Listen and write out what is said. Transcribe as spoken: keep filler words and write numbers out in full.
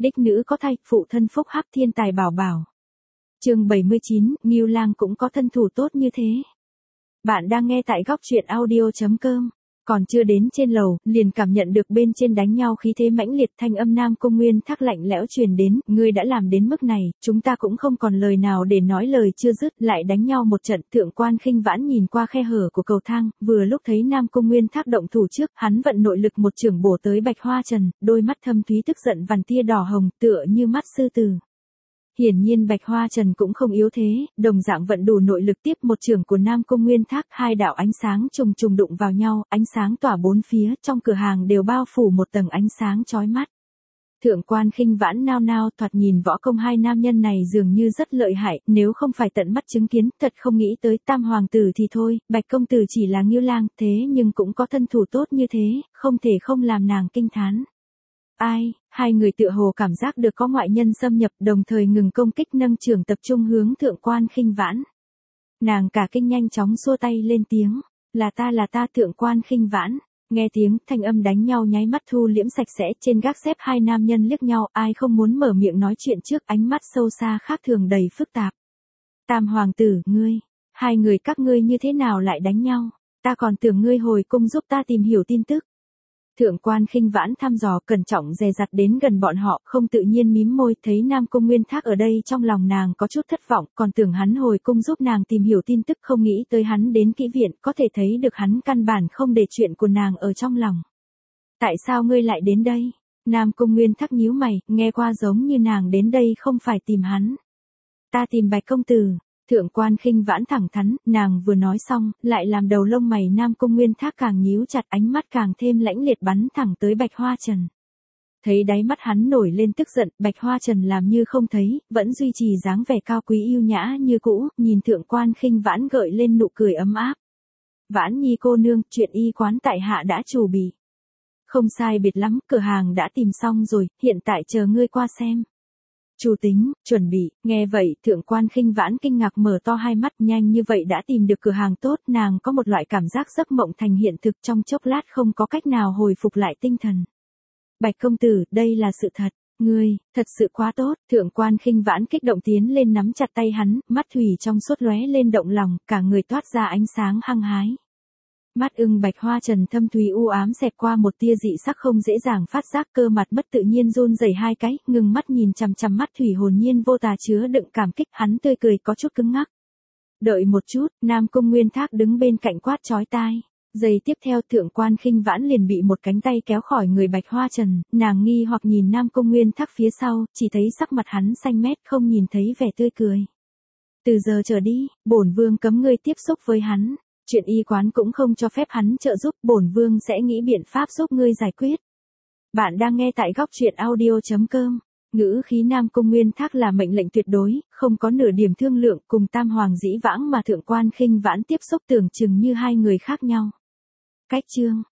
đích nữ có thai, phụ thân phúc hắc thiên tài bảo bảo. Chương bảy mươi chín, Ngưu Lang cũng có thân thủ tốt như thế. Bạn đang nghe tại góc truyện audio chấm com. Còn chưa đến trên lầu, liền cảm nhận được bên trên đánh nhau khí thế mãnh liệt, thanh âm Nam Cung Nguyên Thác lạnh lẽo truyền đến, ngươi đã làm đến mức này, chúng ta cũng không còn lời nào để nói, lời chưa dứt, lại đánh nhau một trận. Thượng Quan Khinh Vãn nhìn qua khe hở của cầu thang, vừa lúc thấy Nam Cung Nguyên Thác động thủ trước, hắn vận nội lực một chưởng bổ tới Bạch Hoa Trần, đôi mắt thâm thúy tức giận vằn tia đỏ hồng, tựa như mắt sư tử. Hiển nhiên Bạch Hoa Trần cũng không yếu thế, đồng dạng vận đủ nội lực tiếp một chưởng của Nam Cung Nguyên Thác, hai đạo ánh sáng trùng trùng đụng vào nhau, ánh sáng tỏa bốn phía, trong cửa hàng đều bao phủ một tầng ánh sáng chói mắt. Thượng Quan Khinh Vãn nao nao, thoạt nhìn võ công hai nam nhân này dường như rất lợi hại, nếu không phải tận mắt chứng kiến, thật không nghĩ tới Tam hoàng tử thì thôi, Bạch công tử chỉ là Ngưu Lang, thế nhưng cũng có thân thủ tốt như thế, không thể không làm nàng kinh thán. Ai, hai người tựa hồ cảm giác được có ngoại nhân xâm nhập, đồng thời ngừng công kích, nâng chưởng tập trung hướng Thượng Quan Khinh Vãn. Nàng cả kinh nhanh chóng xua tay lên tiếng, là ta là ta Thượng Quan Khinh Vãn. Nghe tiếng, thanh âm đánh nhau nháy mắt thu liễm sạch sẽ, trên gác xếp hai nam nhân liếc nhau, ai không muốn mở miệng nói chuyện trước, ánh mắt sâu xa khác thường đầy phức tạp. Tam hoàng tử, ngươi, hai người các ngươi như thế nào lại đánh nhau, ta còn tưởng ngươi hồi cung giúp ta tìm hiểu tin tức. Thượng Quan Khinh Vãn thăm dò cẩn trọng dè dặt đến gần bọn họ, không tự nhiên mím môi, thấy Nam Cung Nguyên Thác ở đây trong lòng nàng có chút thất vọng, còn tưởng hắn hồi cung giúp nàng tìm hiểu tin tức, không nghĩ tới hắn đến kỹ viện, có thể thấy được hắn căn bản không để chuyện của nàng ở trong lòng. Tại sao ngươi lại đến đây? Nam Cung Nguyên Thác nhíu mày, nghe qua giống như nàng đến đây không phải tìm hắn. Ta tìm Bạch công tử. Thượng Quan Khinh Vãn thẳng thắn, nàng vừa nói xong, lại làm đầu lông mày Nam Cung Nguyên Thác càng nhíu chặt, ánh mắt càng thêm lãnh liệt bắn thẳng tới Bạch Hoa Trần. Thấy đáy mắt hắn nổi lên tức giận, Bạch Hoa Trần làm như không thấy, vẫn duy trì dáng vẻ cao quý yêu nhã như cũ, nhìn Thượng Quan Khinh Vãn gợi lên nụ cười ấm áp. Vãn Nhi cô nương, chuyện y quán tại hạ đã chủ bị. Không sai biệt lắm, cửa hàng đã tìm xong rồi, hiện tại chờ ngươi qua xem. Chủ tính, chuẩn bị, nghe vậy, Thượng Quan Khinh Vãn kinh ngạc mở to hai mắt, nhanh như vậy đã tìm được cửa hàng tốt, nàng có một loại cảm giác giấc mộng thành hiện thực, trong chốc lát không có cách nào hồi phục lại tinh thần. Bạch công tử, đây là sự thật, ngươi, thật sự quá tốt. Thượng Quan Khinh Vãn kích động tiến lên nắm chặt tay hắn, mắt thủy trong suốt lóe lên động lòng, cả người toát ra ánh sáng hăng hái. Mắt ưng Bạch Hoa Trần thâm thúy u ám xẹt qua một tia dị sắc không dễ dàng phát giác, cơ mặt bất tự nhiên run rẩy hai cái, ngừng mắt nhìn chằm chằm mắt thủy hồn nhiên vô tà chứa đựng cảm kích, hắn tươi cười có chút cứng ngắc. Đợi một chút, Nam Cung Nguyên Thác đứng bên cạnh quát chói tai. Giây tiếp theo Thượng Quan Khinh Vãn liền bị một cánh tay kéo khỏi người Bạch Hoa Trần, nàng nghi hoặc nhìn Nam Cung Nguyên Thác phía sau, chỉ thấy sắc mặt hắn xanh mét, không nhìn thấy vẻ tươi cười. Từ giờ trở đi, bổn vương cấm ngươi tiếp xúc với hắn. Chuyện y quán cũng không cho phép hắn trợ giúp, bổn vương sẽ nghĩ biện pháp giúp ngươi giải quyết. Bạn đang nghe tại góc truyện audio chấm com. Ngữ khí Nam Cung Nguyên Thác là mệnh lệnh tuyệt đối, không có nửa điểm thương lượng, cùng Tam hoàng dĩ vãng mà Thượng Quan Khinh Vãn tiếp xúc tưởng chừng như hai người khác nhau. Cách chương,